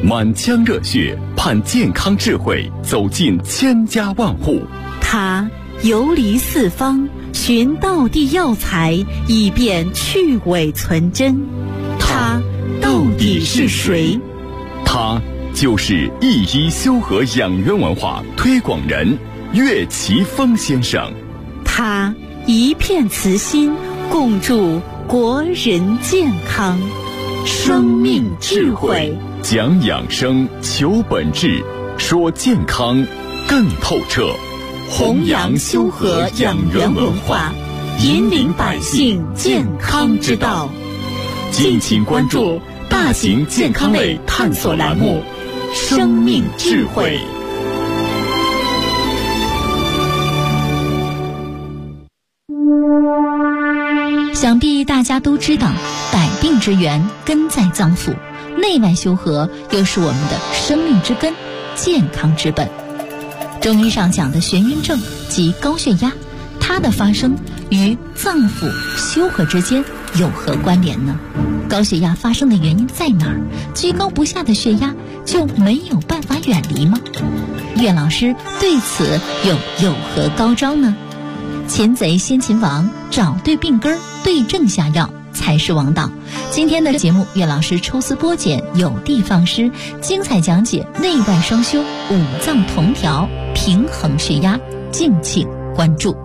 满腔热血盼健康智慧走进千家万户。 他游离四方，寻道地药材，以便去伪存真。他到底是谁？ 他就是一一修和养元文化推广人岳奇峰先生。 他一片慈心，共筑国人健康。生命智慧， 讲养生，求本质，说健康更透彻。 弘扬修和养元文化，引领百姓健康之道。敬请关注大型健康类探索栏目《生命智慧》。 想必大家都知道，百病之源根在脏腑，内外修和又是我们的生命之根，健康之本。中医上讲的眩晕症及高血压，它的发生与脏腑修和之间有何关联呢？高血压发生的原因在哪儿？居高不下的血压就没有办法远离吗？岳老师对此有何高招呢？擒贼先擒王，找对病根，对症下药才是王道。今天的节目，岳老师抽丝剥茧，有的放矢，精彩讲解内外双修，五脏同调，平衡血压，敬请关注。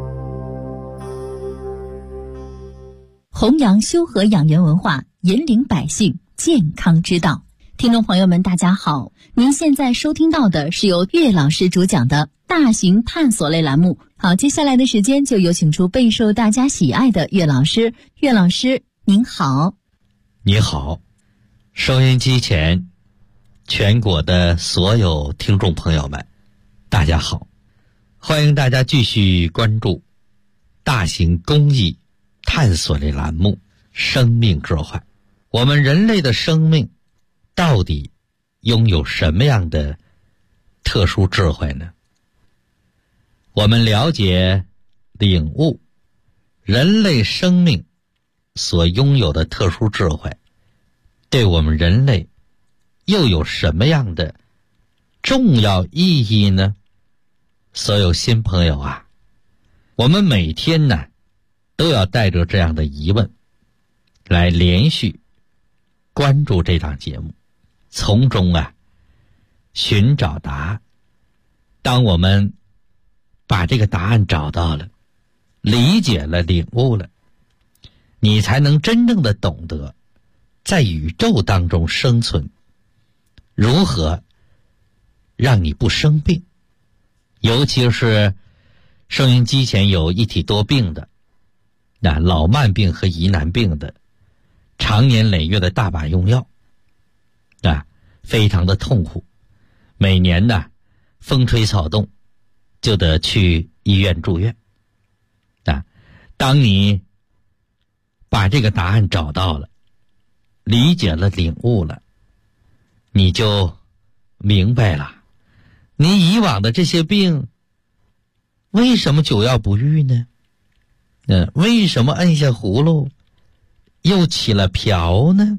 弘扬修和养元文化，引领百姓健康之道。听众朋友们大家好，您现在收听到的是由岳老师主讲的大型探索类栏目。好，接下来的时间就有请出备受大家喜爱的岳老师。岳老师您好。 你好，收音机前全国的所有听众朋友们大家好，欢迎大家继续关注大型公益探索类栏目《生命智慧》。我们人类的生命到底拥有什么样的特殊智慧呢？我们了解领悟人类生命所拥有的特殊智慧，对我们人类又有什么样的重要意义呢？所有新朋友啊，我们每天呢都要带着这样的疑问来连续关注这档节目，从中寻找答案。当我们把这个答案找到了，理解了，领悟了，你才能真正的懂得在宇宙当中生存，如何让你不生病。尤其是收音机前有一体多病的，老慢病和疑难病的，常年累月的大把用药，非常的痛苦，每年风吹草动就得去医院住院。当你把这个答案找到了，理解了，领悟了，你就明白了，你以往的这些病为什么久药不愈呢？为什么摁下葫芦又起了瓢呢？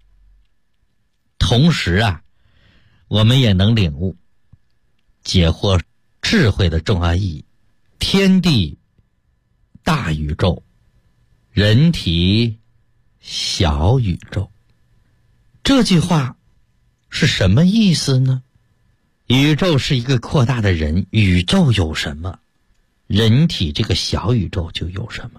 同时我们也能领悟解惑智慧的重要意义。天地大宇宙，人体小宇宙，这句话是什么意思呢？宇宙是一个扩大的人，宇宙有什么，人体这个小宇宙就有什么。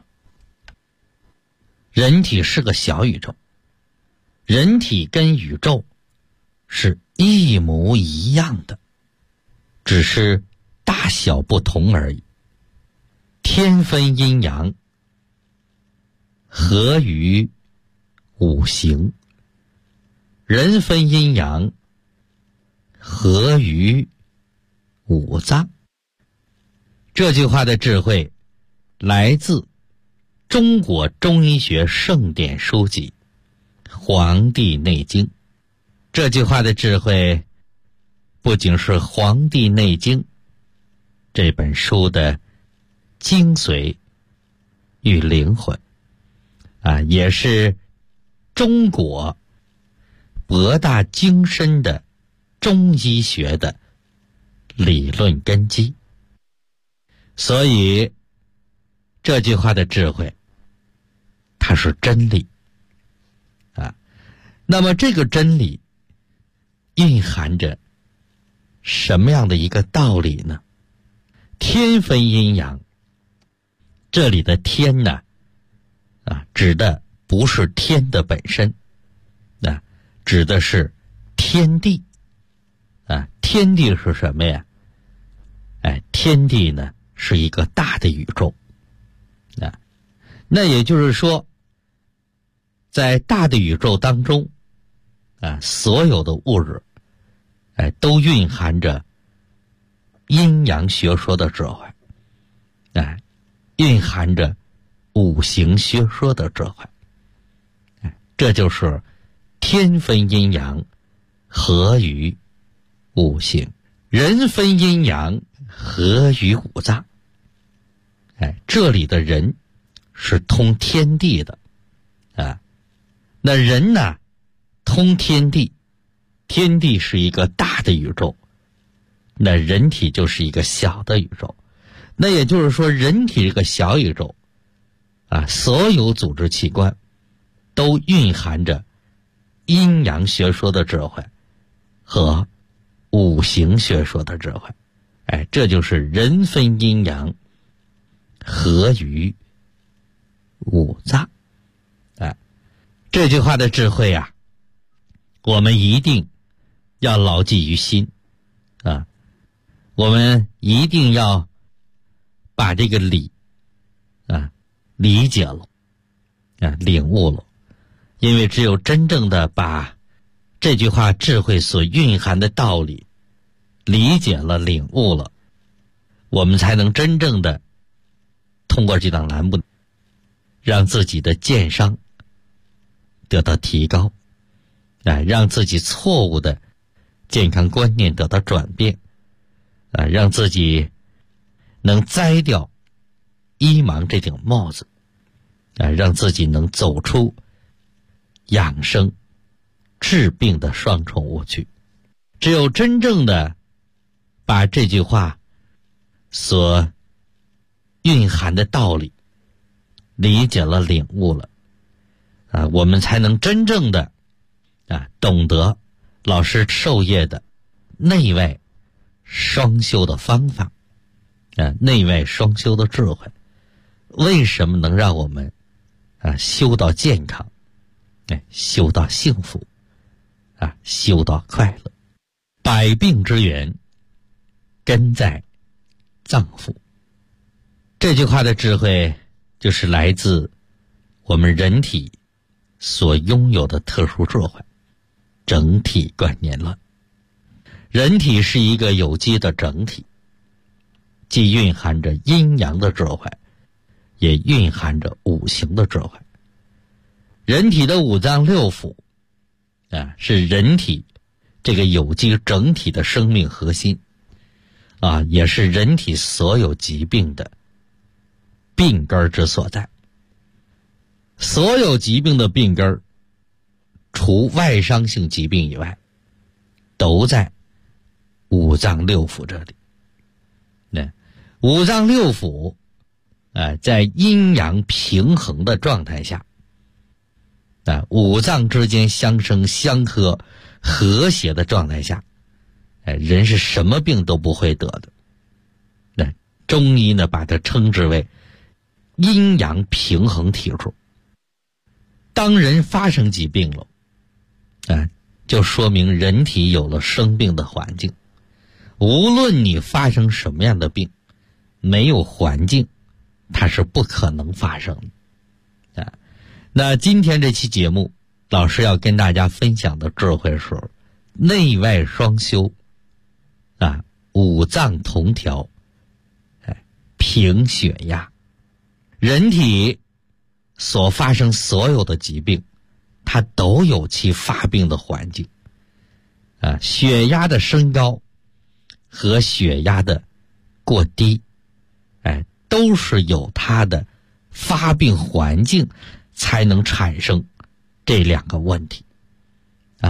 人体是个小宇宙，人体跟宇宙是一模一样的，只是大小不同而已。天分阴阳，合于五行；人分阴阳，合于五脏。这句话的智慧来自中国中医学圣典书籍《黄帝内经》。这句话的智慧不仅是《黄帝内经》这本书的精髓与灵魂，也是中国博大精深的中医学的理论根基。所以这句话的智慧，它是真理啊。那么这个真理蕴含着什么样的一个道理呢？天分阴阳，这里的天呢指的不是天的本身，指的是天地天地是什么呀？天地呢是一个大的宇宙那也就是说，在大的宇宙当中所有的物质都蕴含着阴阳学说的智慧蕴含着五行学说的智慧这就是天分阴阳合于五行，人分阴阳合于五脏这里的人是通天地的那人呢通天地，天地是一个大的宇宙，那人体就是一个小的宇宙。那也就是说，人体这个小宇宙所有组织器官都蕴含着阴阳学说的智慧和五行学说的智慧这就是人分阴阳合于五脏这句话的智慧我们一定要牢记于心我们一定要把这个理理解了领悟了。因为只有真正的把这句话智慧所蕴含的道理理解了领悟了，我们才能真正的通过这档栏目让自己的健商得到提高让自己错误的健康观念得到转变让自己能摘掉医盲这顶帽子让自己能走出养生治病的双重误区。只有真正的把这句话所蕴含的道理理解了领悟了我们才能真正的懂得老师授业的内外双修的方法内外双修的智慧为什么能让我们修到健康修到幸福修到快乐。百病之源根在脏腑，这句话的智慧就是来自我们人体所拥有的特殊智慧整体观念论。人体是一个有机的整体，既蕴含着阴阳的智慧，也蕴含着五行的智慧。人体的五脏六腑是人体这个有机整体的生命核心也是人体所有疾病的病根之所在。所有疾病的病根除外伤性疾病以外都在五脏六腑这里。五脏六腑在阴阳平衡的状态下五脏之间相生相克和谐的状态下人是什么病都不会得的。中医呢把它称之为阴阳平衡体质。当人发生疾病了就说明人体有了生病的环境。无论你发生什么样的病，没有环境它是不可能发生的那今天这期节目老师要跟大家分享的智慧是内外双修五脏同调平血压。人体所发生所有的疾病它都有其发病的环境血压的升高和血压的过低都是有它的发病环境才能产生这两个问题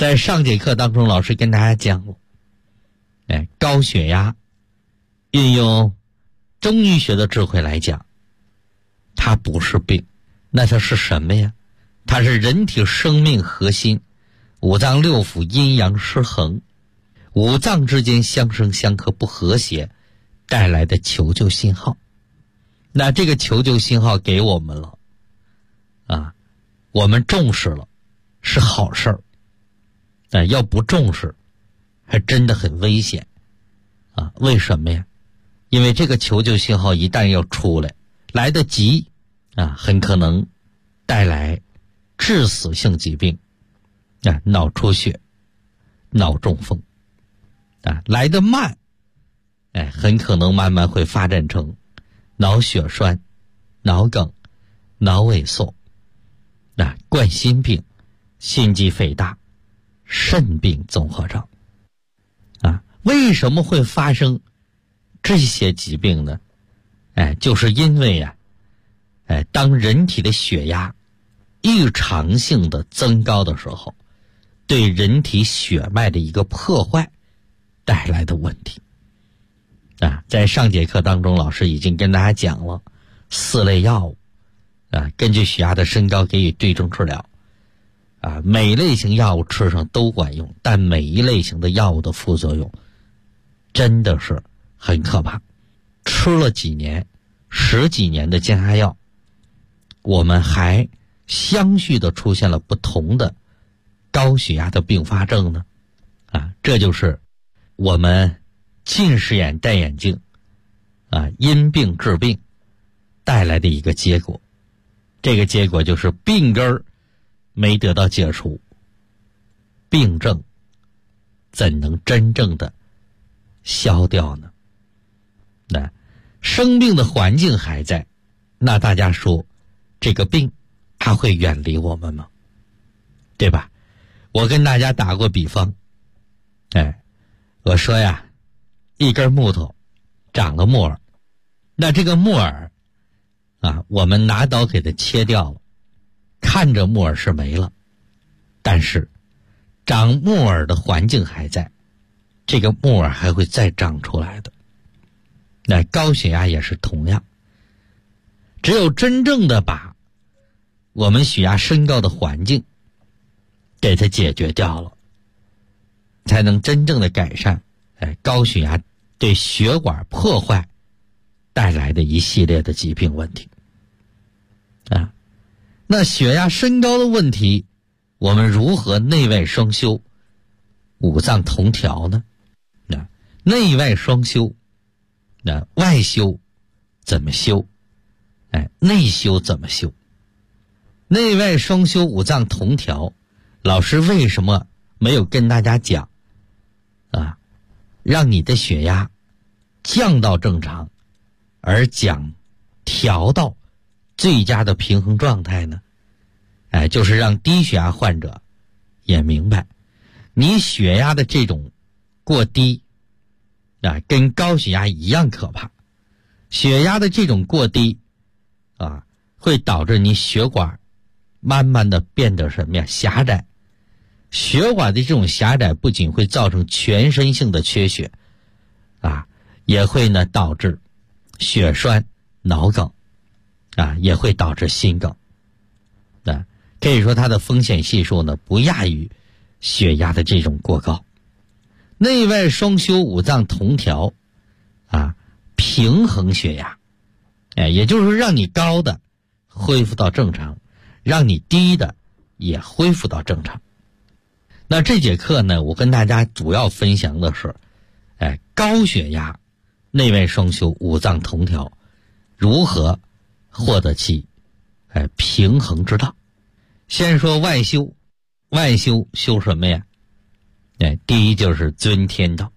在上节课当中，老师跟大家讲了，高血压运用中医学的智慧来讲，它不是病，那它是什么呀？它是人体生命核心，五脏六腑阴阳失衡，五脏之间相生相克不和谐带来的求救信号。那这个求救信号给我们了啊，我们重视了是好事儿，要不重视还真的很危险啊。为什么呀？因为这个求救信号一旦要出来，来得及啊，很可能带来致死性疾病啊，脑出血、脑中风啊。来得慢，很可能慢慢会发展成脑血栓、脑梗、脑萎缩啊、冠心病、心肌肥大、肾病综合症啊。为什么会发生这些疾病呢？就是因为当人体的血压异常性的增高的时候，对人体血脉的一个破坏带来的问题啊。在上节课当中，老师已经跟大家讲了4类药物啊，根据血压的升高给予对症治疗啊。每类型药物吃上都管用，但每一类型的药物的副作用真的是很可怕。吃了几年、10几年的降压药，我们还相续的出现了不同的高血压的并发症呢啊。这就是我们近视眼戴眼镜啊，因病治病带来的一个结果。这个结果就是病根儿没得到解除，病症怎能真正的消掉呢？那生病的环境还在，那大家说这个病它会远离我们吗？对吧？我跟大家打过比方，我说呀，一根木头长了木耳，那这个木耳啊，我们拿刀给它切掉了，看着木耳是没了，但是长木耳的环境还在，这个木耳还会再长出来的。那高血压也是同样，只有真正的把我们血压升高的环境给它解决掉了，才能真正的改善高血压对血管破坏带来的一系列的疾病问题啊。那血压升高的问题，我们如何内外双修、五脏同调呢？内外双修，外修怎么修？内修怎么修？内外双修、五脏同调，老师为什么没有跟大家讲啊？让你的血压降到正常，而讲调到最佳的平衡状态呢？就是让低血压患者也明白，你血压的这种过低跟高血压一样可怕。血压的这种过低会导致你血管慢慢的变得什么呀？狭窄。血管的这种狭窄不仅会造成全身性的缺血也会呢导致血栓、脑梗也会导致心梗可以说它的风险系数呢不亚于血压的这种过高。内外双修、五脏同调平衡血压也就是让你高的恢复到正常，让你低的也恢复到正常。那这节课呢，我跟大家主要分享的是高血压内外双修、五脏同调如何获得其平衡之道。先说外修，外修修什么呀？第一就是尊天道。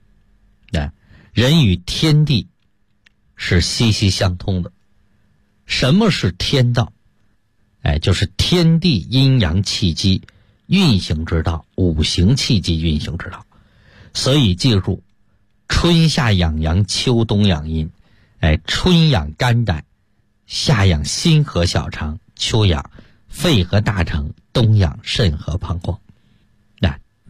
人与天地是息息相通的。什么是天道？就是天地阴阳气机运行之道，五行气机运行之道。所以记住，春夏养阳，秋冬养阴。春养肝胆，夏养心和小肠，秋养肺和大肠，冬养肾和膀胱。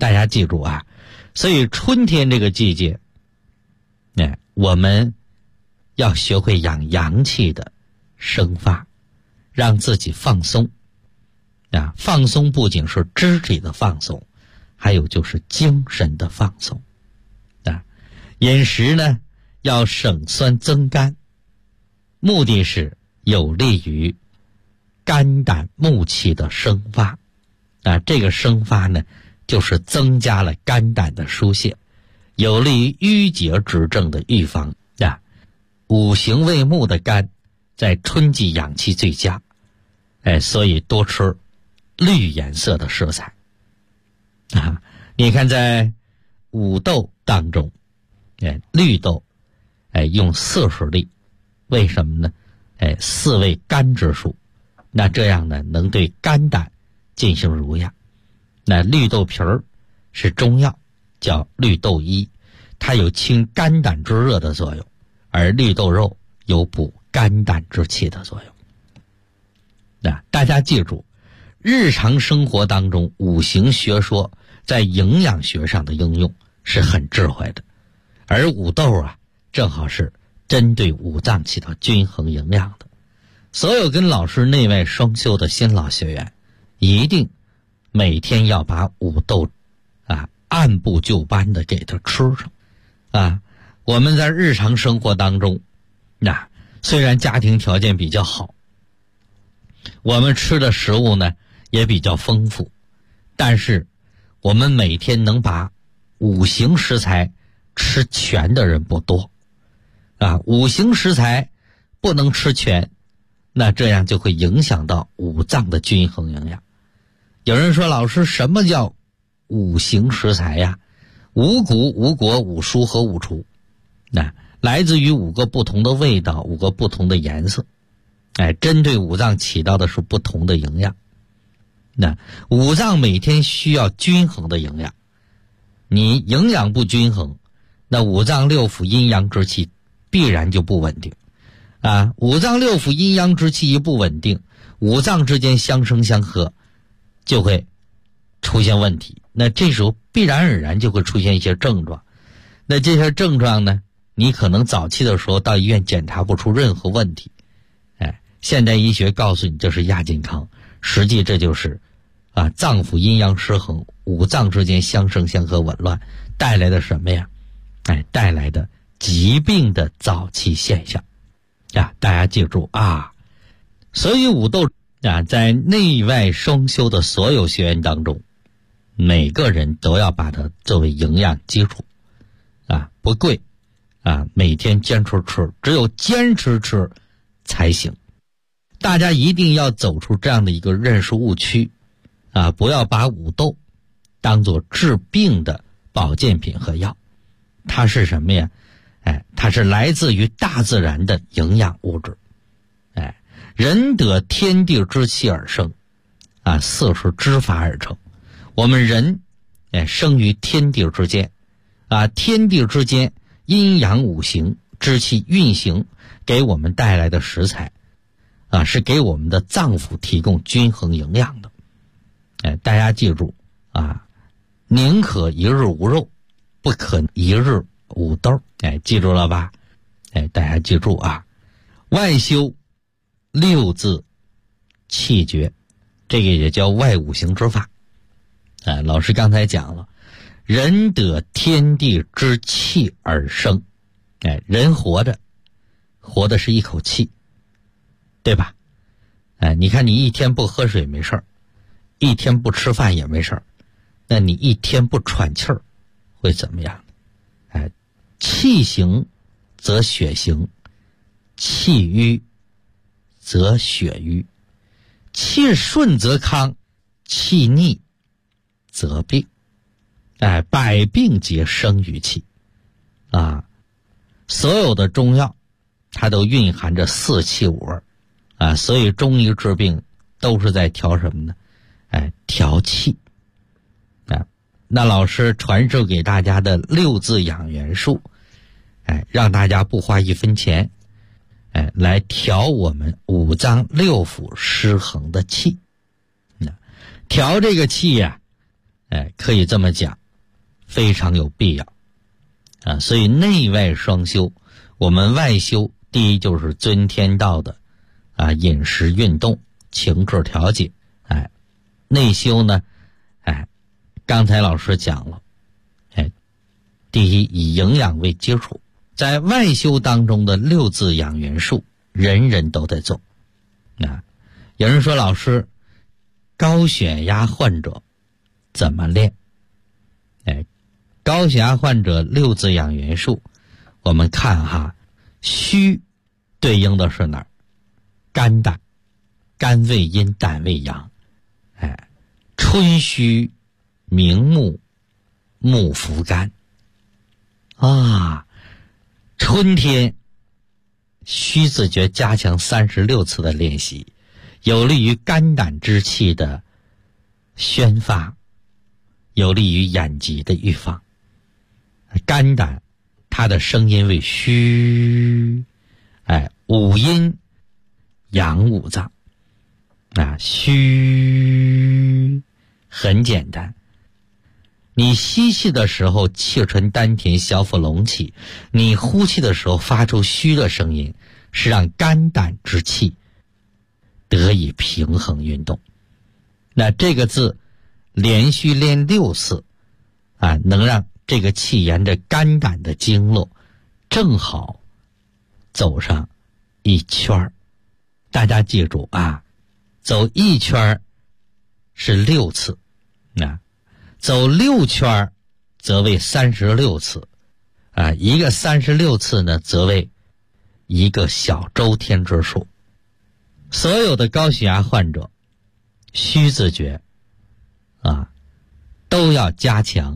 大家记住啊，所以春天这个季节，我们要学会养阳气的生发，让自己放松啊。放松不仅是肢体的放松，还有就是精神的放松啊。饮食呢要省酸增甘，目的是有利于肝胆木气的生发啊。这个生发呢，就是增加了肝胆的疏泄，有利于淤结之症的预防啊。五行为木的肝在春季养气最佳，所以多吃绿颜色的食材啊。你看在五豆当中，绿豆用40粒，为什么呢？4为肝之数，那这样呢能对肝胆进行濡养。那绿豆皮儿是中药，叫绿豆衣，它有清肝胆之热的作用，而绿豆肉有补肝胆之气的作用。那大家记住，日常生活当中五行学说在营养学上的应用是很智慧的，而五豆啊正好是针对五脏起到均衡营养的。所有跟老师内外双修的新老学员，一定每天要把五豆按部就班的给它吃上啊。我们在日常生活当中虽然家庭条件比较好，我们吃的食物呢也比较丰富，但是我们每天能把五行食材吃全的人不多啊。五行食材不能吃全，那这样就会影响到五脏的均衡营养。有人说，老师，什么叫五行食材呀？五谷、五果、五蔬和五除，来自于5个不同的味道，5个不同的颜色，针对五脏起到的是不同的营养。那五脏每天需要均衡的营养，你营养不均衡，那五脏六腑阴阳之气必然就不稳定啊。五脏六腑阴阳之气一不稳定，五脏之间相生相合，就会出现问题。那这时候必然而然就会出现一些症状，那这些症状呢，你可能早期的时候到医院检查不出任何问题，现代医学告诉你这是亚健康，实际这就是脏腑阴阳失衡，五脏之间相生相合紊乱带来的什么呀？带来的疾病的早期现象大家记住啊。所以五豆在内外双修的所有学员当中，每个人都要把它作为营养基础不贵每天坚持吃，只有坚持吃才行。大家一定要走出这样的一个认识误区不要把五豆当作治病的保健品和药。它是什么呀？它是来自于大自然的营养物质。人得天地之气而生四是之法而成。我们人生于天地之间天地之间阴阳五行之气运行给我们带来的食材是给我们的脏腑提供均衡营养的。大家记住宁可一日无肉，不可一日无豆。记住了吧？大家记住外修6字气绝，这个也叫外五行之法。老师刚才讲了，人得天地之气而生。人活的是一口气，对吧？你看你一天不喝水没事儿，一天不吃饭也没事儿，那你一天不喘气儿会怎么样？气行则血行，气瘀则血瘀，气顺则康，气逆则病。百病皆生于气所有的中药它都蕴含着4气5味所以中医治病都是在调什么呢？调气那老师传授给大家的6字养元术，让大家不花1分钱来调我们五脏六腑失衡的气。调这个气可以这么讲，非常有必要啊。所以内外双修，我们外修第一就是遵天道的饮食运动情志调节，内修呢刚才老师讲了，第一以营养为基础，在外修当中的6字养元术人人都得做。有人说老师，高血压患者怎么练？高血压患者6字养元术，我们看虚对应的是哪儿？肝胆，肝为阴，胆为阳。春虚明目，目伏肝。春天虚字诀加强36次的练习，有利于肝胆之气的宣发，有利于眼疾的预防。肝胆它的声音为虚，五阴阳五脏，虚很简单，你吸气的时候气沉丹田，小腹隆起，你呼气的时候发出虚的声音，是让肝胆之气得以平衡运动。那这个字连续练6次能让这个气沿着肝胆的经络正好走上一圈。大家记住走一圈是6次，走6圈则为36次，一个36次呢，则为一个小周天之数。所有的高血压患者，虚字诀都要加强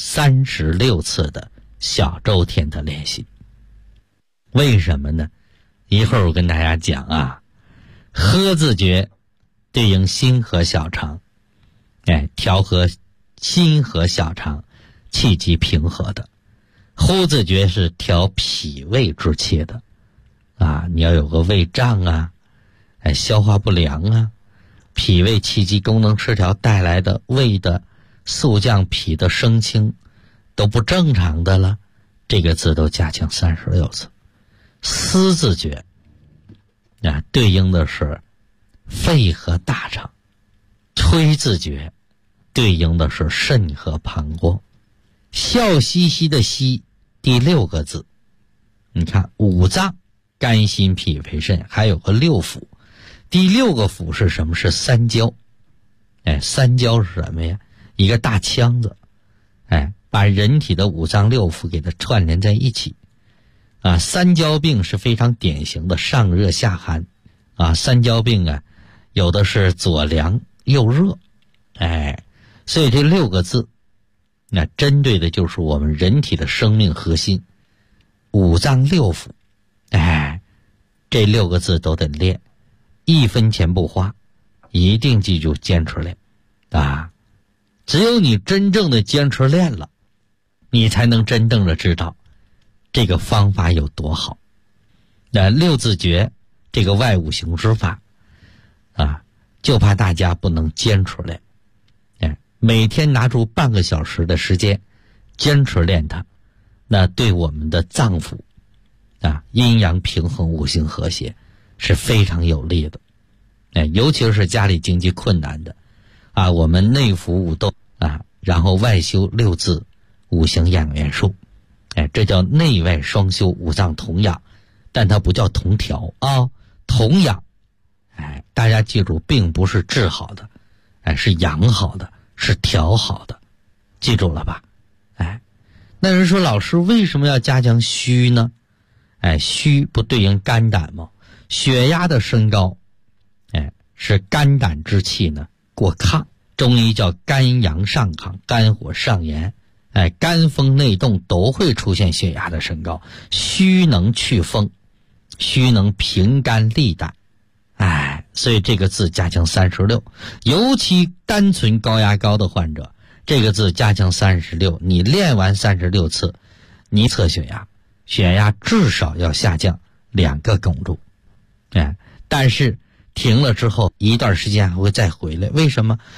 36次的小周天的练习。为什么呢？一会儿我跟大家讲喝字诀对应心和小肠，调和心和小肠，气机平和的。呼字诀是调脾胃之气的你要有个胃胀消化不良脾胃气机功能失调带来的胃的肃降，脾的升清都不正常的了，这个字都加强36次。思字诀对应的是肺和大肠，推字诀对应的是肾和膀胱。笑嘻嘻的嘻第6个字，你看五脏肝心脾肺肾，还有个6腑，第6个腑是什么？是三焦。三焦是什么呀？一个大腔子，把人体的五脏6腑给它串联在一起。三焦病是非常典型的上热下寒三焦病有的是左凉右热，所以这6个字针对的就是我们人体的生命核心，五脏6腑，这6个字都得练，1分钱不花，一定记住坚持练只有你真正的坚持练了，你才能真正的知道这个方法有多好。6字诀这个外五行之法就怕大家不能坚持练。每天拿出半个小时的时间坚持练它，那对我们的脏腑阴阳平衡，五行和谐是非常有利的。尤其是家里经济困难的我们内服五动然后外修6字五行养元术，这叫内外双修，五脏同养，但它不叫同调同养。大家记住，并不是治好的，是养好的，是调好的，记住了吧？那人说老师为什么要加强虚呢？虚不对应肝胆吗？血压的升高是肝胆之气呢过亢，中医叫肝阳上亢，肝火上炎，肝风内动都会出现血压的升高。虚能去风，虚能平肝利胆，所以这个字加强36，尤其单纯高压高的患者，这个字加强36，你练完36次，你测血压，血压至少要下降2个汞柱，但是停了之后一段时间还会再回来。为什么？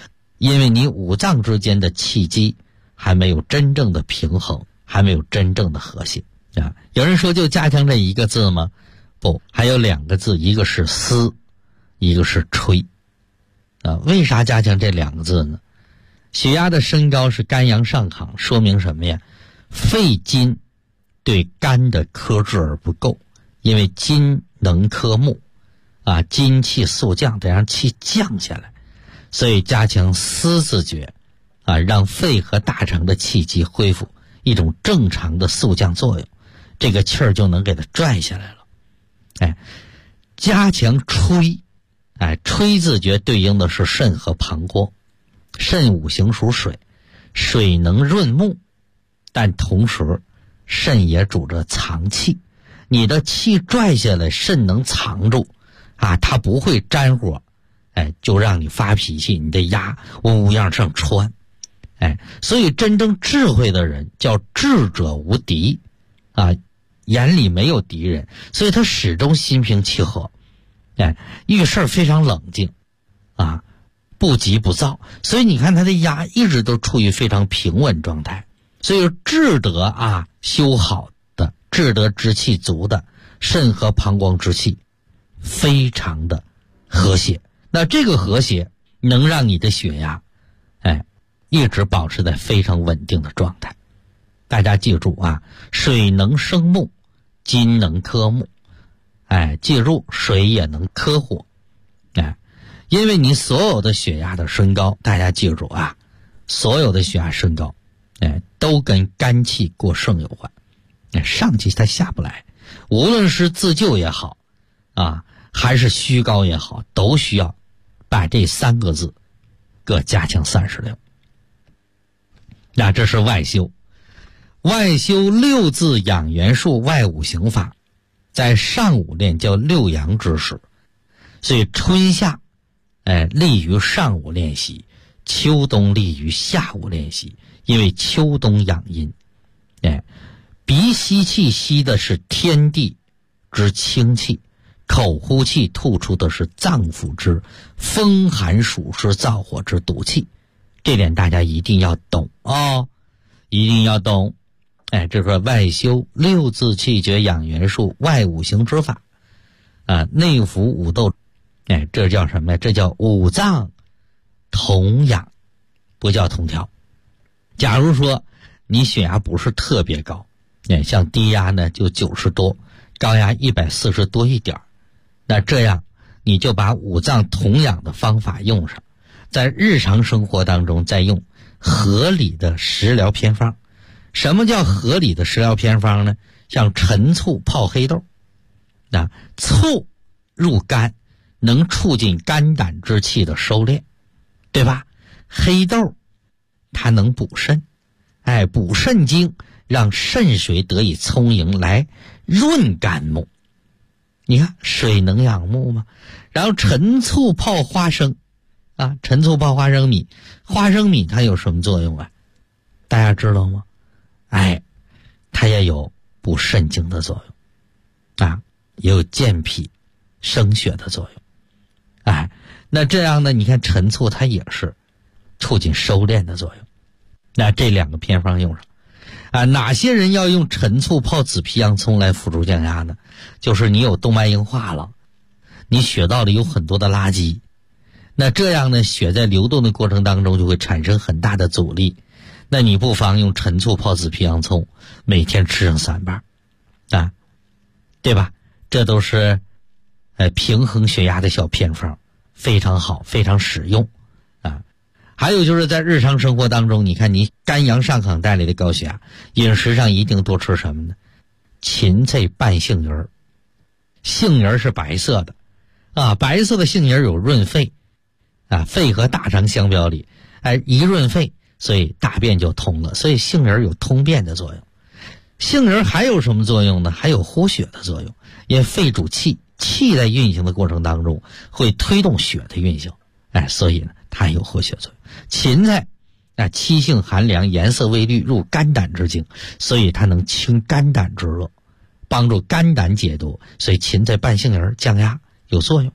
因为你五脏之间的气机还没有真正的平衡，还没有真正的和谐啊。有人说就加强这一个字吗？不，还有2个字，一个是思，一个是吹啊。为啥加强这2个字呢？血压的升高是肝阳上亢，说明什么呀？肺金对肝的克制而不够，因为金能克木啊，金气速降，得让气降下来，所以加强思字诀啊，让肺和大肠的气机恢复一种正常的速降作用，这个气儿就能给它拽下来了。哎，加强吹，哎，吹字诀对应的是肾和膀胱。肾五行属水，水能润木，但同时肾也主着藏气，你的气拽下来，肾能藏住啊，它不会沾火，哎，就让你发脾气，你的牙嗡嗡样上穿，哎，所以真正智慧的人叫智者无敌啊，眼里没有敌人，所以他始终心平气和，哎，遇事非常冷静啊，不急不躁，所以你看他的牙一直都处于非常平稳状态。所以智德啊修好的，智德之气足的，肾和膀胱之气非常的和谐，那这个和谐能让你的血压哎一直保持在非常稳定的状态。大家记住啊，水能生木，金能克木，哎，记住水也能克火，哎，因为你所有的血压的升高，大家记住啊，所有的血压升高，哎，都跟肝气过盛有关，哎，上气它下不来，无论是自救也好啊，还是虚高也好，都需要把这3个字各加强36。那这是外修。外修6字养元术外五行法，在上午练叫6阳之时，所以春夏利于上午练习，秋冬利于下午练习，因为秋冬养阴。鼻吸气吸的是天地之清气，口呼气吐出的是脏腑之风寒暑湿燥火之毒气，这点大家一定要懂哦，一定要懂。这是外修6字气诀养元术外五行之法啊，内服五斗，这叫什么呀？这叫五脏同养，不叫同调。假如说你血压不是特别高，像低压呢就90多，高压140多一点，那这样你就把五脏同养的方法用上，在日常生活当中再用合理的食疗偏方。什么叫合理的食疗偏方呢？像陈醋泡黑豆，醋入肝能促进肝胆之气的收敛，对吧？黑豆它能补肾，补肾精，让肾水得以充盈，来润肝木。你看水能养木吗？然后陈醋泡花生啊，陈醋泡花生米，花生米它有什么作用啊？大家知道吗？它也有补肾精的作用啊，也有健脾生血的作用。那这样呢，你看陈醋它也是促进收敛的作用。那这2个偏方用上哪些人要用陈醋泡紫皮洋葱来辅助降压呢？就是你有动脉硬化了，你血道里有很多的垃圾，那这样呢，血在流动的过程当中就会产生很大的阻力，那你不妨用陈醋泡紫皮洋葱，每天吃上3瓣对吧？这都是平衡血压的小偏方，非常好，非常实用还有就是在日常生活当中，你看你肝阳上亢带来的高血压，饮食上一定多吃什么呢？芹菜拌杏仁，杏仁是白色的白色的杏仁有润肺肺和大肠相表里一润肺，所以大便就通了，所以杏仁有通便的作用。杏仁还有什么作用呢？还有活血的作用，因为肺主气，气在运行的过程当中会推动血的运行，所以呢它有活血作用。芹菜气性寒凉，颜色微绿，入肝胆之经，所以它能清肝胆之热，帮助肝胆解毒，所以芹菜拌杏仁降压有作用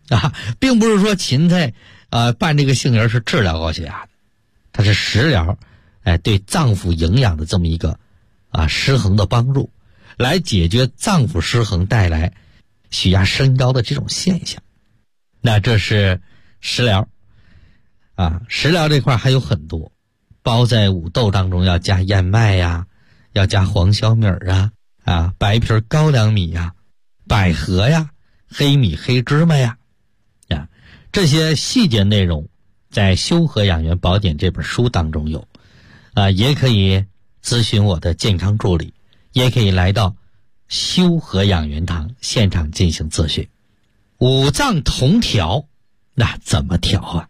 并不是说芹菜拌这个杏仁是治疗高血压的，它是食疗，对脏腑营养的这么一个失衡的帮助，来解决脏腑失衡带来血压升高的这种现象。那这是食疗食疗这块还有很多，包在五豆当中要加燕麦呀，要加黄小米白皮高粱米呀，百合呀，黑米黑芝麻呀，这些细节内容在《修和养元宝典》这本书当中有，也可以咨询我的健康助理，也可以来到修和养元堂现场进行咨询。五脏同调，那怎么调啊？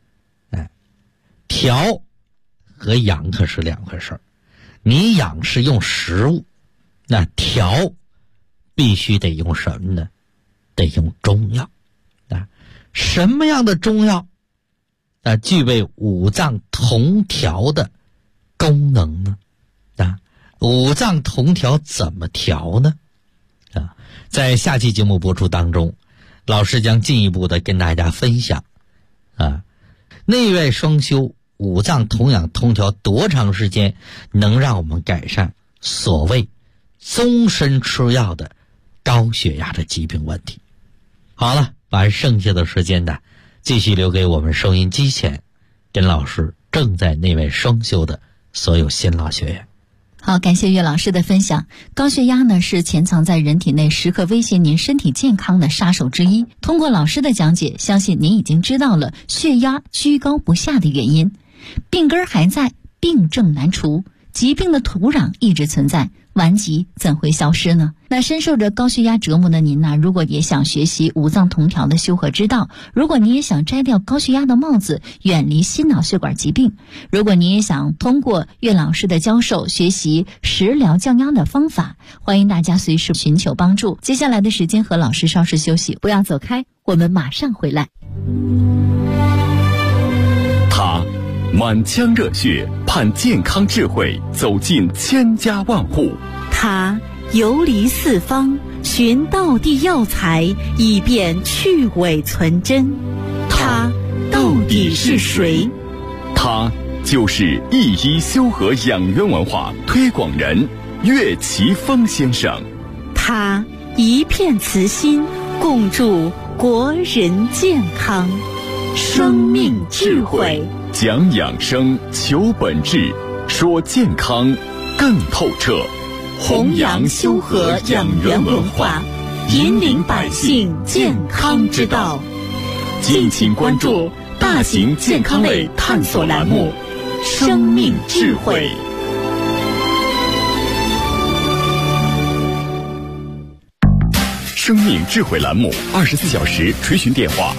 调和养可是两回事儿。你养是用食物，那调必须得用什么呢？得用中药。什么样的中药具备五脏同调的功能呢？五脏同调怎么调呢？在下期节目播出当中，老师将进一步的跟大家分享内外双修五脏同养同调多长时间能让我们改善所谓终身吃药的高血压的疾病问题。好了，把剩下的时间继续留给我们收音机前跟老师正在内外双修的所有新老学员。 好，感谢岳老师的分享。高血压呢是潜藏在人体内时刻威胁您身体健康的杀手之一。通过老师的讲解，相信您已经知道了血压居高不下的原因。病根还在，病症难除，疾病的土壤一直存在，顽疾怎会消失呢？那深受着高血压折磨的您如果也想学习五脏同调的修和之道，如果你也想摘掉高血压的帽子，远离心脑血管疾病，如果你也想通过岳老师的教授学习食疗降压的方法，欢迎大家随时寻求帮助。接下来的时间和老师稍事休息，不要走开，我们马上回来。 他满腔热血盼健康智慧走进千家万户， 他游离四方寻道地药材以便去伪存真，他到底是谁？ 他就是一医修和养元文化推广人岳奇峰先生。 他一片慈心共筑国人健康，生命智慧， 讲养生求本质，说健康更透彻， 弘扬修和养元文化，引领百姓健康之道。 敬请关注大型健康类探索栏目《生命智慧》。生命智慧栏目24小时垂询电话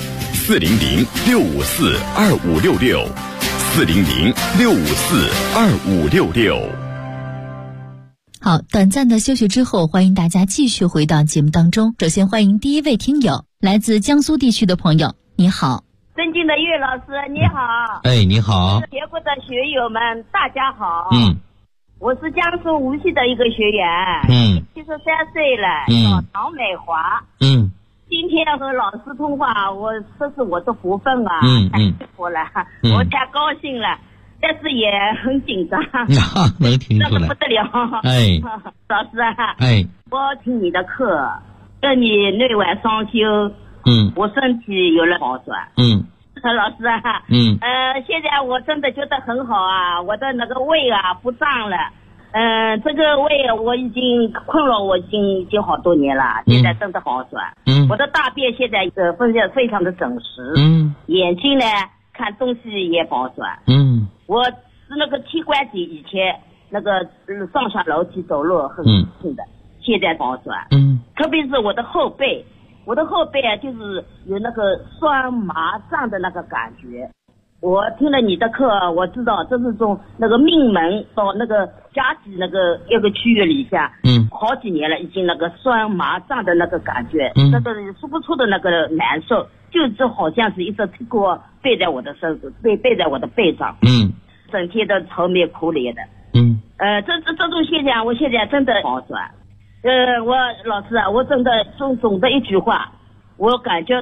400-654-2566，400-654-2566。 好，短暂的休息之后，欢迎大家继续回到节目当中。首先欢迎第一位听友，来自江苏地区的朋友，你好。 尊敬的岳老师，你好。 你好。 节目的学友们，大家好。我是江苏无锡的一个学员，73岁了，叫唐美华。今天和老师通话，这是我的福分啊，太幸福了，我太高兴了，但是也很紧张， 能听出来， 那个不得了。老师我听你的课，跟你内外双修，我身体有了好转。老师现在我真的觉得很好啊，我的那个胃不胀了。这个胃我已经困扰我已经好多年了，现在真的好转。我的大便现在非常的整实。眼睛呢看东西也好转。我是那个膝关节以前那个上下楼梯走路很轻的，现在好转。特别是我的后背就是有那个酸麻胀的那个感觉。我听了你的课，我知道这是从那个命门到那个夹脊那个一个区域里下，好几年了，已经那个酸麻胀的那个感觉，那个说不出的那个难受，就好像是一只铁锅背在我的身子，背在我的背上，整天的愁眉苦脸的，这种现象，我现在真的好转。我老师我真的总的一句话，我感觉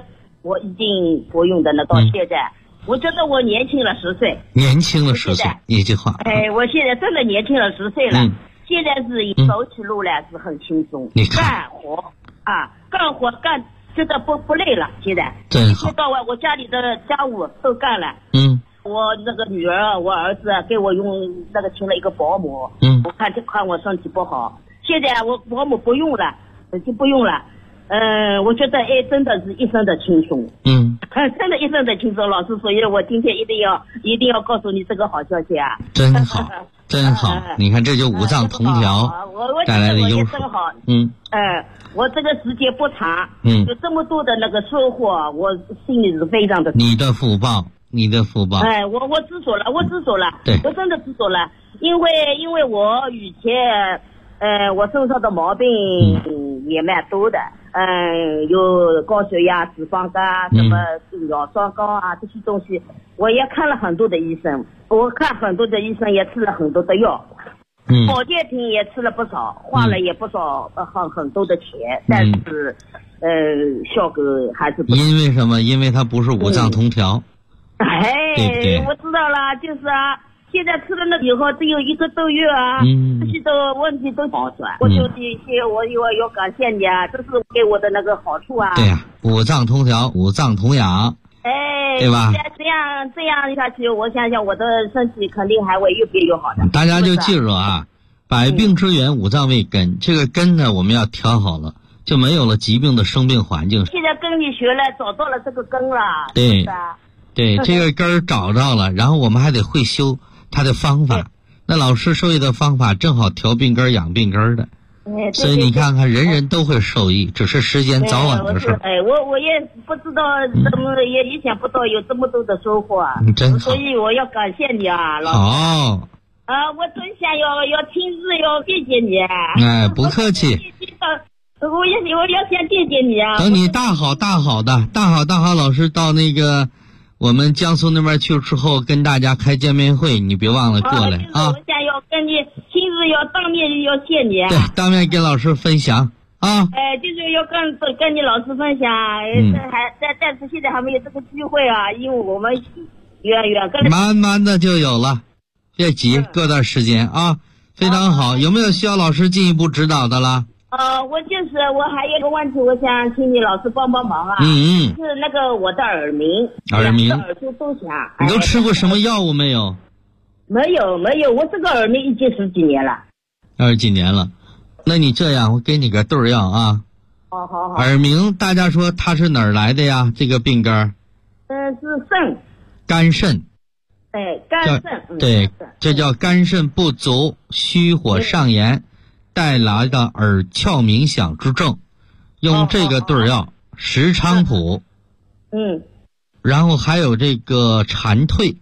我已经不用的了，到现在，我觉得我年轻了10岁。 年轻了10岁，一句话。 我现在真的年轻了10岁了。现在是走起路来是很轻松。 你看干活干，觉得不累了。现在真好。 一天到晚我家里的家务都干了。我那个女儿，我儿子给我用那个请了一个保姆。我看我身体不好，现在我保姆不用了，就不用了。我觉得真的是一生的轻松。真的一生的轻松，老师，所以我今天一定要告诉你这个好消息啊！ 真好，真好！你看，这就五脏同调带来的优势。 真好。我这个时间不长，有这么多的那个收获，我心里是非常的。 你的福报。 我知足了， 对， 我真的知足了，因为我以前我身上的毛病也蛮多的。有高血压、脂肪肝、什么尿酸高啊，这些东西，我也看了很多的医生，也吃了很多的药，保健品也吃了不少，花了也不少很多的钱，但是效果还是不。 因为什么？因为它不是五脏同调。对不对？ 我知道了，就是啊。现在吃了那个以后，只有1个多月啊，这些的问题都好转。我就我要感谢你啊，这是给我的那个好处啊。 对呀，五脏同调，五脏同养，对吧？ 这样下去，我想想我的身体肯定还会越变越好的。 大家就记住啊，百病之源，五脏为根。这个根呢，我们要调好了，就没有了疾病的生病环境。 现在跟你学了，找到了这个根了。 对，对，这个根儿找到了，然后我们还得会修它的方法。那老师授意的方法正好调病根养病根的。所以你看看，人人都会受益，只是时间早晚的事。 我也不知道怎么，也想不到有这么多的收获啊！ 真好， 所以我要感谢你啊，老师。 好。 我真想要亲自要谢谢你。 不客气。 我要先谢谢你啊！ 等你大好老师到那个我们江苏那边去之后，跟大家开见面会，你别忘了过来啊！ 我想要跟你亲自要当面要谢你。 对，当面跟老师分享啊！ 就是要跟你老师分享，但是现在还没有这个机会啊，因为我们远跟慢慢的就有了，别急，过段时间啊，非常好。有没有需要老师进一步指导的啦？ 我还有一个问题，我想请你老师帮忙啊。是那个我的耳鸣，耳朵都响。 你都吃过什么药物没有？ 没有，我这个耳鸣已经10几年了。 20几年了，那你这样，我给你个对药啊。 好。 耳鸣，大家说它是哪儿来的呀？这个病根？ 是肾。 肝肾。 肝肾。 对，这叫肝肾不足，虚火上炎。带来的耳窍鸣响之症，用这个对药石菖蒲，然后还有这个蝉蜕，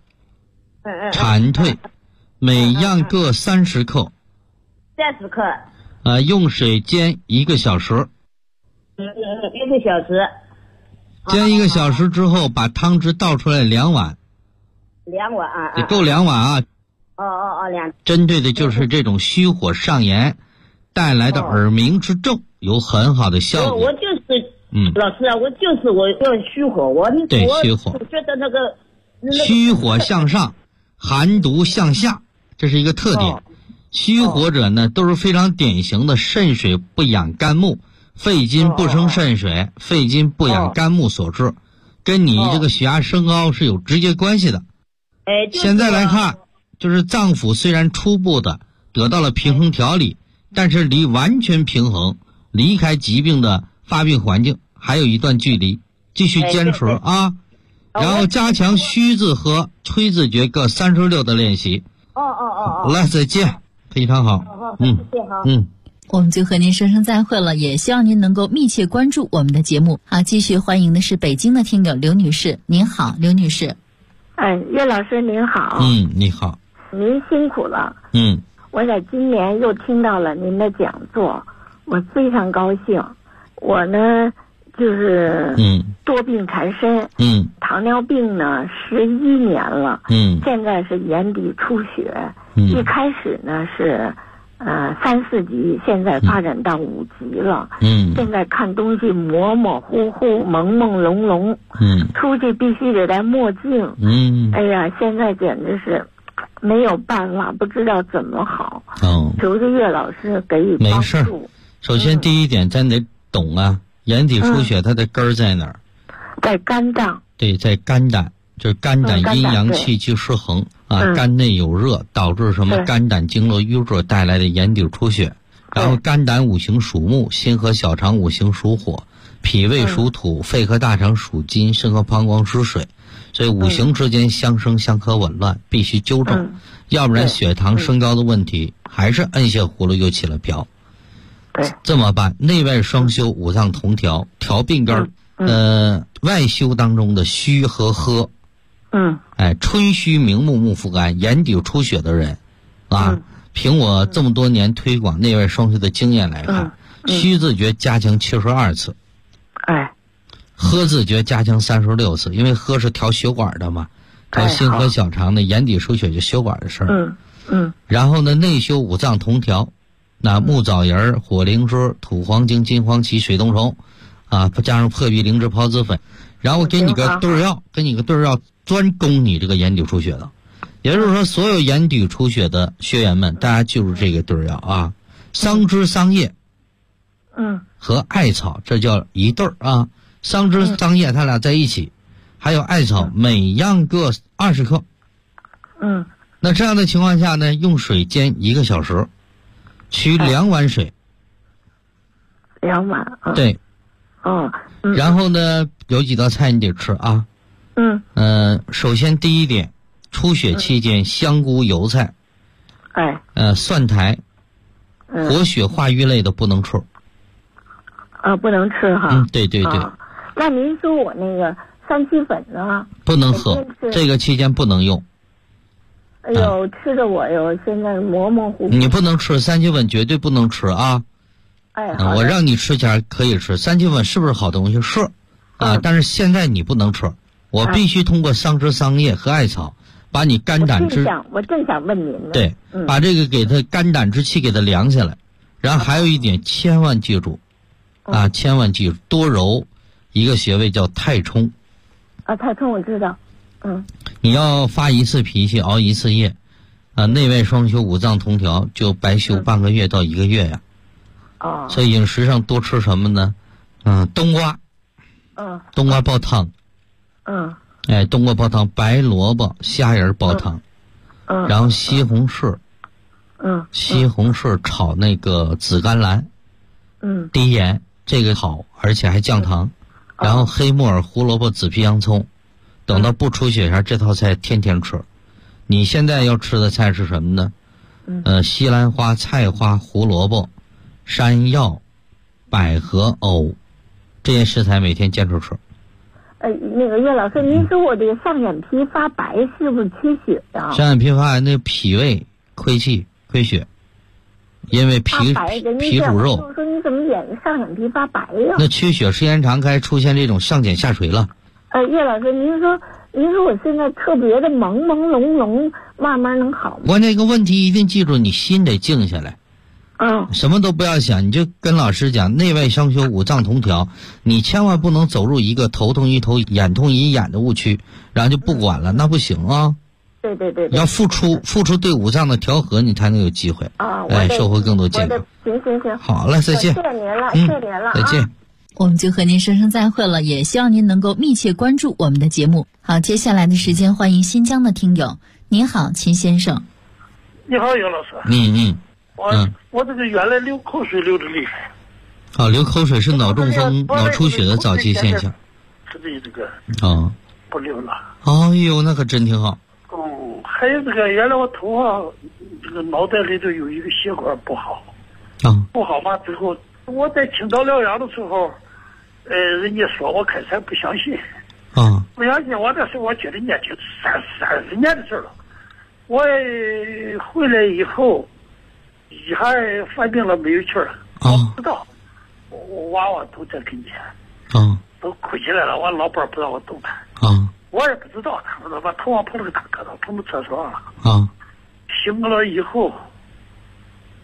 每样各30克 ，30克， 用水煎1个小时 ，1个小时， 煎1个小时之后，把汤汁倒出来2碗 ，2碗啊， 也够2碗啊。 2。 针对的就是这种虚火上炎带来的耳鸣之症，有很好的效果。 我就是老师啊，我要虚火， 对虚火， 我觉得那个虚火向上，寒毒向下，这是一个特点。虚火者呢，都是非常典型的肾水不养肝木，肺经不生肾水，肺经不养肝木所致，跟你这个血压升高是有直接关系的。现在来看，就是脏腑虽然初步的得到了平衡调理，但是离完全平衡、离开疾病的发病环境还有一段距离，继续坚持啊！然后加强虚字和吹字诀各36的练习。来，再见，非常好。 我们就和您说声再会了，也希望您能够密切关注我们的节目。好，继续欢迎的是北京的听友刘女士，您好，刘女士。 岳老师您好。 你好。 您辛苦了。我在今年又听到了您的讲座，我非常高兴。我呢就是多病缠身，糖尿病呢11年了，现在是眼底出血，一开始呢是 3、4级，现在发展到5级了。现在看东西模模糊糊、朦朦胧胧。出去必须得戴墨镜。哎呀，现在简直是没有办法，不知道怎么好。求着岳老师给予帮助。 没事。首先第一点，咱得懂啊，眼底出血它的根儿在哪儿？ 在肝脏。 对，在肝胆，就是肝胆阴阳气机失衡啊，肝内有热，导致什么肝胆经络淤热带来的眼底出血。然后肝胆五行属木，心和小肠五行属火，脾胃属土，肺和大肠属金，肾和膀胱属水，所以五行之间相生相克紊乱，必须纠正，要不然血糖升高的问题还是摁下葫芦又起了瓢。这么办？内外双修，五脏同调，调病根。外修当中的虚和喝。春虚明目，目复肝，眼底出血的人啊，凭我这么多年推广内外双修的经验来看，虚字诀加强72次，喝字诀加强36次，因为喝是调血管的嘛，调心和小肠的，眼底出血就血管的事儿。然后呢，内修五脏同调，那木枣仁、火灵芝、土黄精、金黄芪、水冬虫啊，加上破壁灵芝孢子粉，然后给你个对药，专攻你这个眼底出血的。也就是说，所有眼底出血的学员们，大家记住这个对药啊，桑枝、桑叶，和艾草，这叫一对儿啊。桑枝、桑叶它俩在一起，还有艾草，每样各20克。那这样的情况下呢，用水煎1个小时，取2碗水。 2碗。 对。然后呢，有几道菜你得吃啊。首先第一点，出血期间香菇、油菜，蒜苔，活血化瘀类的不能吃。 不能吃哈。 对。 那您说我那个3七粉呢？ 不能喝，这个期间不能用。 哎呦，吃的我哟，现在模模糊糊。 你不能吃3七粉，绝对不能吃啊。我让你吃前可以吃3七粉，是不是好东西？是啊，但是现在你不能吃，我必须通过桑枝、桑叶和艾草，把你肝胆之我正想问您呢。 对，把这个给它肝胆之气给它凉下来。然后还有一点，千万记住千万记住，多揉一个穴位叫太冲。 太冲我知道。 你要发1次脾气，熬1次夜，内外双修，五脏同调，就白修半个月到1个月呀。所以饮食上多吃什么呢？冬瓜。冬瓜煲汤。冬瓜煲汤，白萝卜、虾仁煲汤。然后西红柿。西红柿炒那个紫甘蓝。低盐，这个好，而且还降糖。然后黑木耳、胡萝卜、紫皮洋葱，等到不出血前，这套菜天天吃。你现在要吃的菜是什么呢？西兰花、菜花、胡萝卜、山药、百合、藕，这些食材每天坚持吃。 那个岳老师，您说我这个上眼皮发白是不是缺血呀？ 上眼皮发白，那脾胃亏气亏血，因为脾主肉。 我说你怎么上眼皮发白呀？ 那缺血时间长，该出现这种上睑下垂了。 岳老师，您说我现在特别的朦朦胧胧，慢慢能好吗？ 我那个问题一定记住，你心得静下来。什么都不要想，你就跟老师讲，内外相修，五脏同调，你千万不能走入一个头痛医头，眼痛医眼的误区，然后就不管了，那不行啊。 对。 要付出对五脏的调和，你才能有机会收获更多健康。 行。 好了，再见。 谢谢您了，谢谢您了。 再见。 我们就和您说声再会了，也希望您能够密切关注我们的节目。好，接下来的时间欢迎新疆的听友。您好，秦先生。 你好，姚老师。我这个原来流口水流的厉害。 流口水是脑中风、脑出血的早期现象。 是这个。不流了。 哎呦，那可真挺好。 还有这个，原来我头发这个脑袋里头有一个血管不好。不好嘛，之后我在青岛疗养的时候，人家说我开始不相信。不相信我这事，我觉得年轻30年的事了。我回来以后，一下犯病了，没有气了。我不知道，我娃娃都在跟前。都哭起来了。我老伴不让我动弹。我也不知道，他们把头上碰了个大疙瘩，碰到厕所了。醒了以后，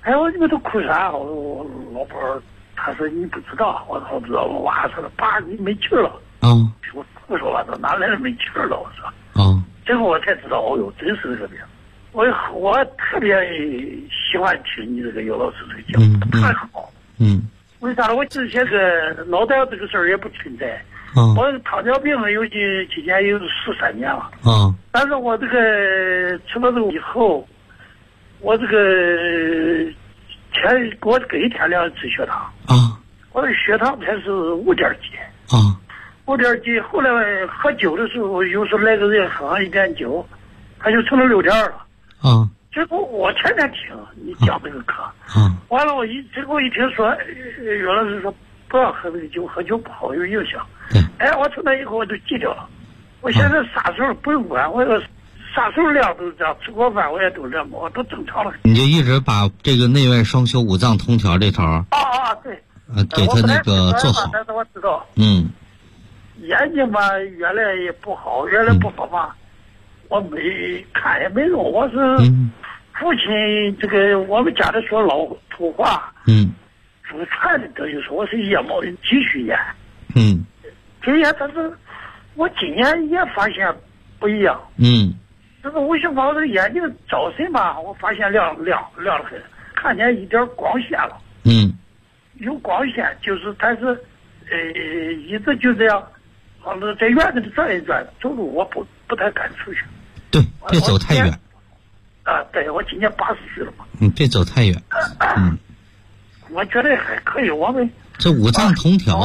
哎，我你们都哭啥？我老婆她说你不知道，我说知道。我娃说了，爸你没气了。我说我哪来的没气了？我说。最后我才知道，哦哟，真是这个病。我特别喜欢听你这个尤老师这个讲，太好。为啥？我之前个脑袋这个事儿也不存在。我糖尿病有今年有13年了。但是我这个吃了这个以后，我这个我隔一天2次血糖。我的血糖才是5点几。5点几，后来喝酒的时候，有时候来个人喝上1点9，他就成了6点了。结果我天天听你讲这个课。完了结果一听说，袁老师说不要喝这个酒，喝酒不好有影响。哎，我从那以后我就记掉了。我现在啥时候不用管，我要啥时候量都这样，吃过饭我也都这样，我都正常了。 你就一直把这个内外双修5脏通调这头对， 给他那个做好。 但是我知道，眼睛吧原来也不好，嘛，我没看也没用。我是父亲这个我们家里说老土话，祖传的等于说我是腋毛的继续炎。但是我今年也发现不一样。这个我想把我这个眼睛早晨吧，我发现亮了很，看见一点光线了。有光线，就是但是一直就这样，好像在院子里转一转，走路我不太敢出去。 对，别走太远。 对，我今年80岁了嘛。 别走太远。 我觉得还可以，我们这5脏同调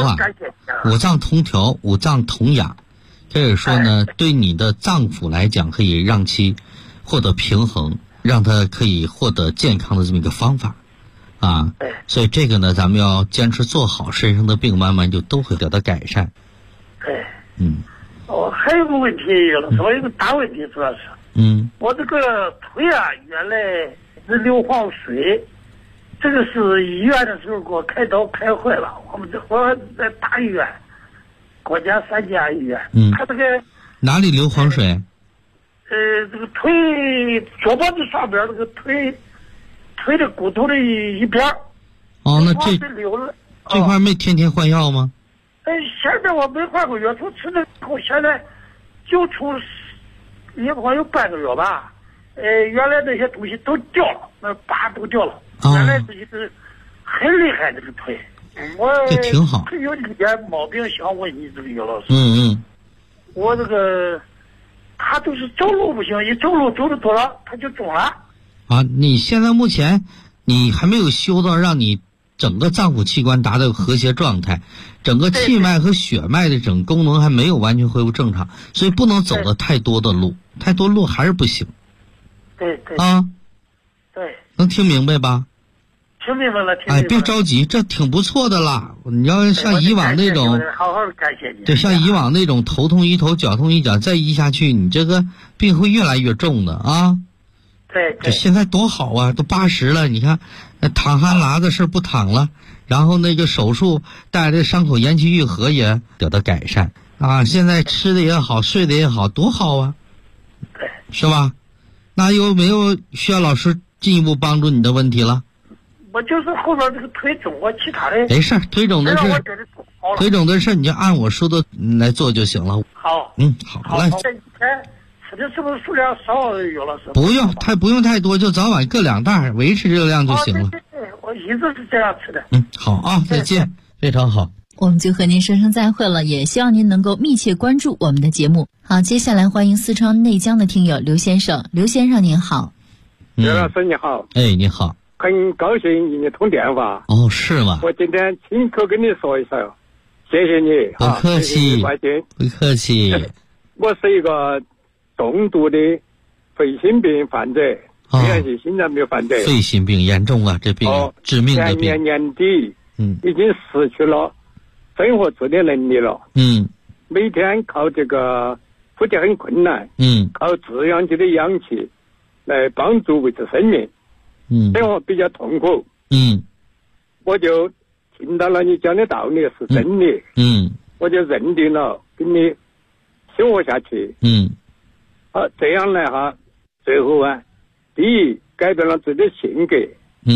5脏同调，5脏同养，这个说呢，对你的脏腑来讲，可以让其获得平衡，让它可以获得健康的这么一个方法。所以这个呢，咱们要坚持做好，身上的病慢慢就都会得到改善。 对。还有个问题，我有个大问题，主要是，我这个腿原来是硫磺水，这个是医院的时候给我开刀开坏了。我在大医院，国家3家医院，他这个哪里硫磺水？ 这个腿左脖子上边这个腿的骨头的一边。 那这块没天天换药吗？ 现在我没换过药，从吃了以后，现在就从也不光有半个月吧。原来那些东西都掉了，那疤都掉了。原来这是很厉害这个腿。 这挺好。 有一点毛病想问你这个姚老师。我这个他就是走路不行，一走路走得多了他就肿了。 你现在目前你还没有修到让你整个脏腑器官达到和谐状态，整个气脉和血脉的整个功能还没有完全恢复正常，所以不能走的太多的路，太多路还是不行。 对。对。 能听明白吧？ 听明白了。 别着急，这挺不错的啦。你要像以往那种， 好好感谢你。 对，像以往那种头痛一头，脚痛一脚，再医下去，你这个病会越来越重的啊。 对。 这现在多好啊，都80了，你看，淌哈喇子事不淌了，然后那个手术带来的伤口延期愈合也得到改善现在吃的也好，睡的也好，多好啊。 对。 是吧？那有没有需要老师进一步帮助你的问题了？ 我就是后边这个腿肿，我其他的没事，腿肿的事你就按我说的来做就行了。 好。 好嘞。 这以前吃的是不是数量少？有老师不用太多，就早晚各2袋，维持这个量就行了。 对，我一直是这样吃的。 好啊，再见。非常好。 我们就和您说声再会了，也希望您能够密切关注我们的节目。好，接下来欢迎四川内江的听友刘先生。刘先生您好。 刘老师你好。 你好。 很高兴与你通电话。 是吗？ 我今天亲口跟你说一声，谢谢你。 不客气。不客气。 我是一个重度的肺心病患者，虽然是心脏病患者。 肺心病严重啊，这病致命的病。 前年年底，已经失去了生活自理能力了。每天靠这个呼吸很困难。靠制氧机的氧气来帮助维持生命。生活比较痛苦。我就听到了你讲的道理是真理。我就认定了跟你生活下去。这样来最后第一改变了自己的性格。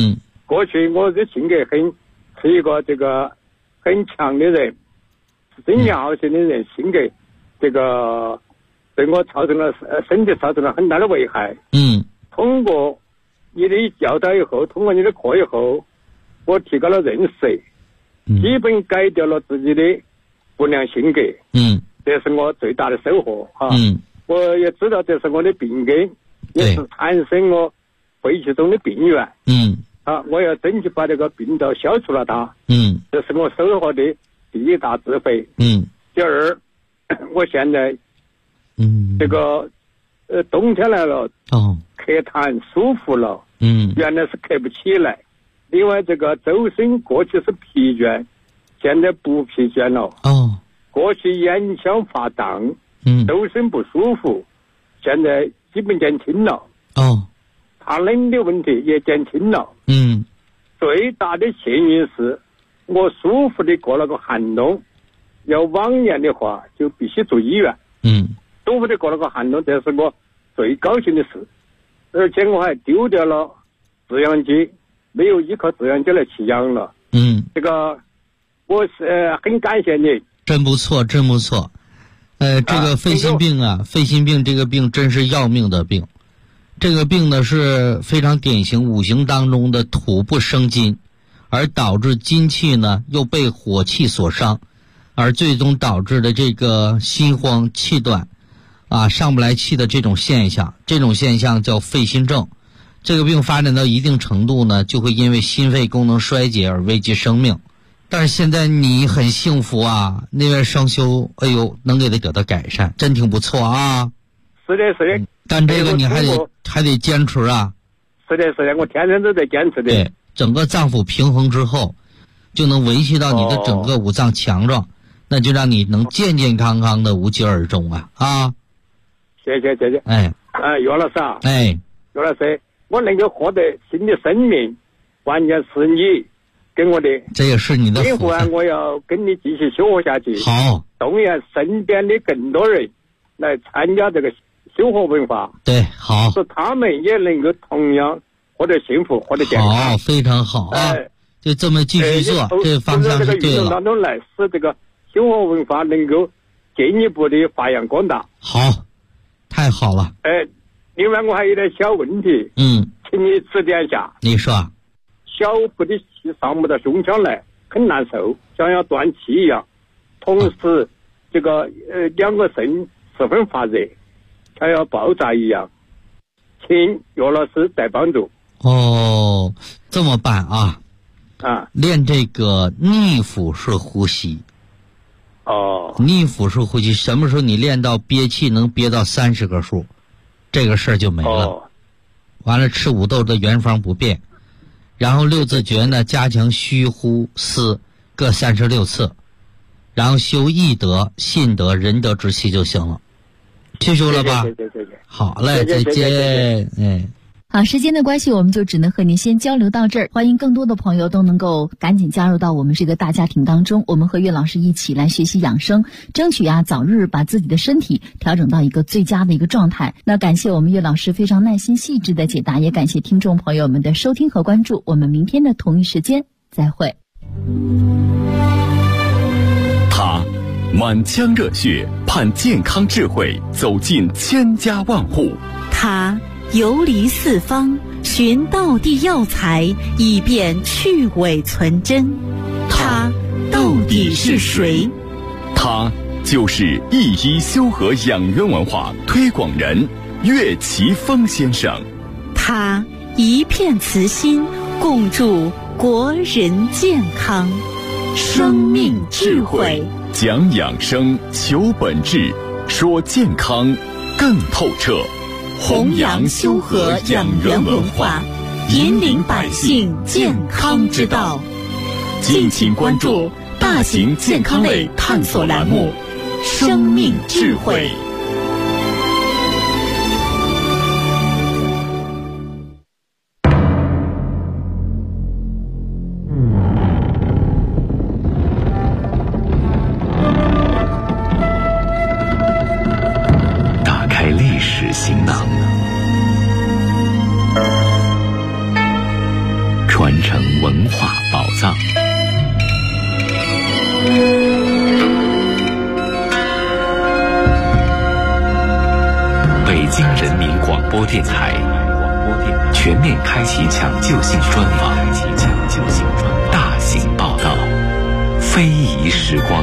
过去我的性格是一个这个很强的人，心理好型的人，性格这个对我造成了身体造成了很大的危害。通过你的教导以后，通过你的课以后，我提高了认识，基本改掉了自己的不良性格。这是我最大的收获哈。我也知道这是我的病根，也是产生我肺气中的病源。我要争取把这个病毒消除了它。这是我收获的第一大智慧。第二，我现在这个冬天来了，咳痰舒服了。原来是咳不起来。另外这个周身过去是疲倦，现在不疲倦了。过去眼腔发胀，周身不舒服，现在基本减轻了。怕冷的问题也减轻了。最大的幸运是我舒服的过了个寒冬，要往年的话就必须住医院。舒服的过了个寒冬，这是我最高兴的事。而且我还丢掉了饲养鸡，没有依靠饲养鸡来弃养了。这个我是很感谢你。 真不错，真不错。这个肺心病啊，肺心病这个病真是要命的病。这个病呢是非常典型五行当中的土不生金，而导致金气呢又被火气所伤，而最终导致的这个心慌气短上不来气的这种现象，这种现象叫肺心症。这个病发展到一定程度呢，就会因为心肺功能衰竭而危及生命。但是现在你很幸福啊，那位双修，哎呦，能给他得到改善，真挺不错啊。 是的。 但这个你还得坚持啊。 是的，我天天都在坚持的。 对，整个脏腑平衡之后，就能维系到你的整个五脏强壮，那就让你能健健康康的无疾而终啊。 谢谢。岳老师啊。岳老师，我能够获得新的生命，关键是你跟我的， 这也是你的福分。 今后我要跟你继续修活下去。 好， 动员身边的更多人来参加这个修活文化。 对，好， 使他们也能够同样获得幸福，获得健康。 好，非常好啊！就这么继续做，这个方向是对的。 运动当中来使这个修活文化能够进一步的发扬光大。 好，太好了。 另外我还有点小问题，请你指点一下。 你说。 小腹的气上不到胸腔来，很难受，像要断气一样。同时，这个两个肾十分发热，像要爆炸一样。请岳老师再帮助。 这么办啊？练这个逆腹式呼吸。逆腹式呼吸，什么时候你练到憋气能憋到30个数，这个事儿就没了。完了，吃五豆的原方不变。然后六字诀呢，加强虚呼思各36次，然后修义德、信德、仁德之气就行了。记住了吧？好嘞，再见。 好，时间的关系，我们就只能和您先交流到这儿。欢迎更多的朋友都能够赶紧加入到我们这个大家庭当中，我们和岳老师一起来学习养生，争取早日把自己的身体调整到一个最佳的一个状态。那感谢我们岳老师非常耐心细致的解答，也感谢听众朋友们的收听和关注。我们明天的同一时间再会。 他满腔热血，盼健康智慧走进千家万户。 他游离四方，寻道地药材，以便去伪存真。他到底是谁？ 他就是一医修和养元文化推广人岳奇峰先生。 他一片慈心，共筑国人健康。生命智慧， 讲养生，求本质，说健康更透彻。 弘扬修和养元文化，引领百姓健康之道。敬请关注大型健康类探索栏目《生命智慧》。 打开历史行囊，传承京人民广播电台全面开启抢救性专访，大型报道，非遗时光。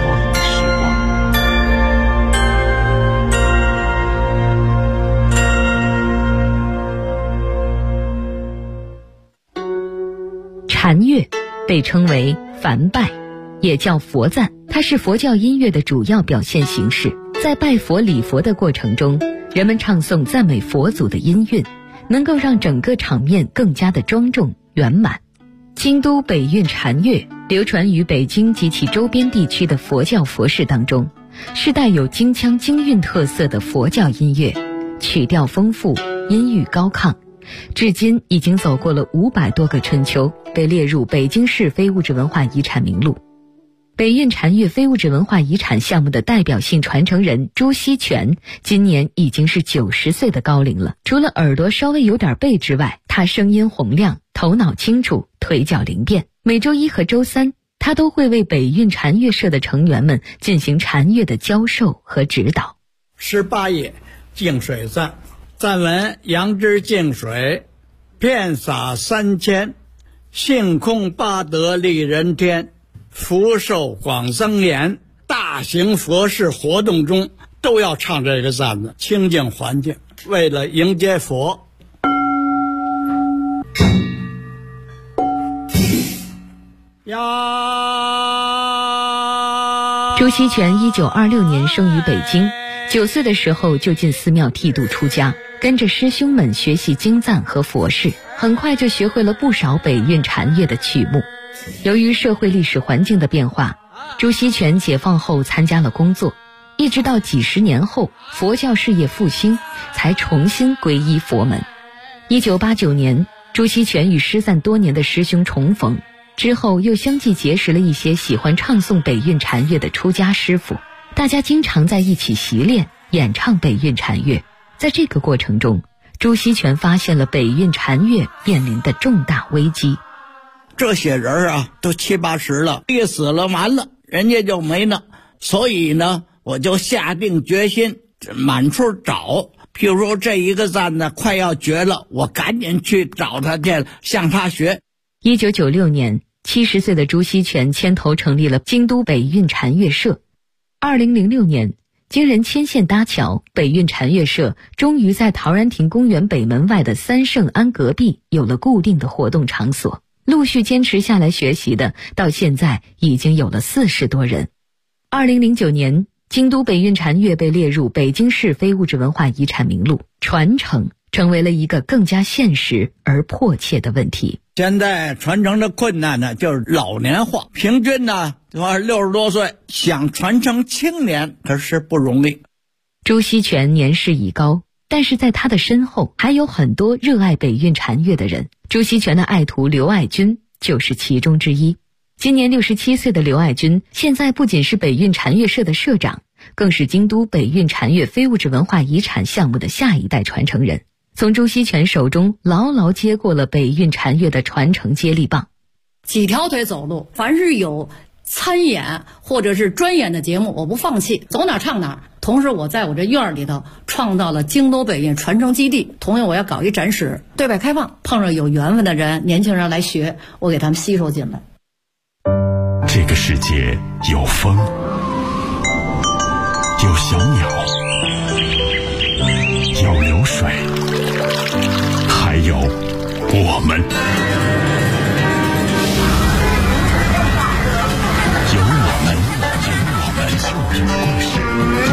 禅乐被称为梵拜，也叫佛赞，它是佛教音乐的主要表现形式。在拜佛礼佛的过程中，人们唱诵赞美佛祖的音韵，能够让整个场面更加的庄重圆满。京都北韵禅乐流传于北京及其周边地区的佛教佛事当中，是带有京腔京韵特色的佛教音乐，曲调丰富，音域高亢，至今已经走过了500多个春秋，被列入北京市非物质文化遗产名录。北韵禅乐非物质文化遗产项目的代表性传承人朱锡全今年已经是90岁的高龄了。除了耳朵稍微有点背之外，他声音洪亮，头脑清楚，腿脚灵便。每周1和周3，他都会为北韵禅乐社的成员们进行禅乐的教授和指导。 18页净水赞，赞文：杨枝净水，遍洒3000，性空八德利人天，福寿广增延。大型佛事活动中都要唱这个赞子，清净环境，为了迎接佛。 朱锡全1926年生于北京，9岁的时候就进寺庙剃度出家，跟着师兄们学习经赞和佛事，很快就学会了不少北韵禅乐的曲目。由于社会历史环境的变化，朱锡全解放后参加了工作，一直到几十年后佛教事业复兴，才重新皈依佛门。1989年，朱锡全与失散多年的师兄重逢，之后又相继结识了一些喜欢唱诵北韵禅乐的出家师傅，大家经常在一起习练演唱北韵禅乐。在这个过程中，朱锡全发现了北韵禅乐面临的重大危机。 这些人啊，都70、80了，一死了完了，人家就没了。所以呢，我就下定决心满处找。譬如说这一个赞呢快要绝了，我赶紧去找他去，向他学。 1996年，70岁的朱锡全牵头成立了京都北韵禅乐社。2006年，经人牵线搭桥，北韵禅乐社终于在陶然亭公园北门外的三圣庵隔壁有了固定的活动场所。陆续坚持下来学习的，到现在已经有了40多人。2009年，京都北韵禅乐被列入北京市非物质文化遗产名录，传承成为了一个更加现实而迫切的问题。 现在传承的困难呢，就是老年化，平均呢60多岁，想传承青年可是不容易。 朱锡全年事已高，但是在他的身后还有很多热爱北韵禅乐的人。朱锡全的爱徒刘爱军就是其中之一。今年67岁的刘爱军，现在不仅是北韵禅乐社的社长，更是京都北韵禅乐非物质文化遗产项目的下一代传承人，从朱锡全手中牢牢接过了北韵禅乐的传承接力棒。 几条腿走路，凡是有参演或者是专演的节目，我不放弃，走哪唱哪。同时我在我这院里头创造了京都北韵传承基地，同样我要搞一展示，对外开放，碰上有缘分的人，年轻人来学，我给他们吸收进来。 这个世界有风，有小鸟，有流水，还有我们。有我们就是故事。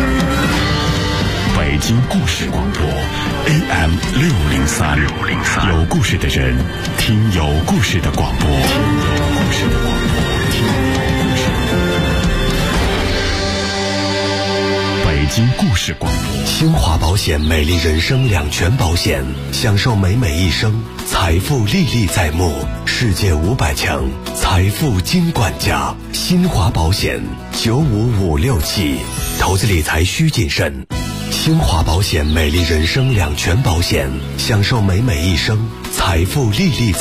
北京故事广播 AM 603，有故事的人听有故事的广播，听有故事的广播，听有故事的北京故事广播。 新华保险美丽人生2全保险，享受美美一生，财富历历在目，世界500强财富金管家。新华保险95567，投资理财需谨慎。新华保险美丽人生2全保险，享受美美一生，财富历历在目。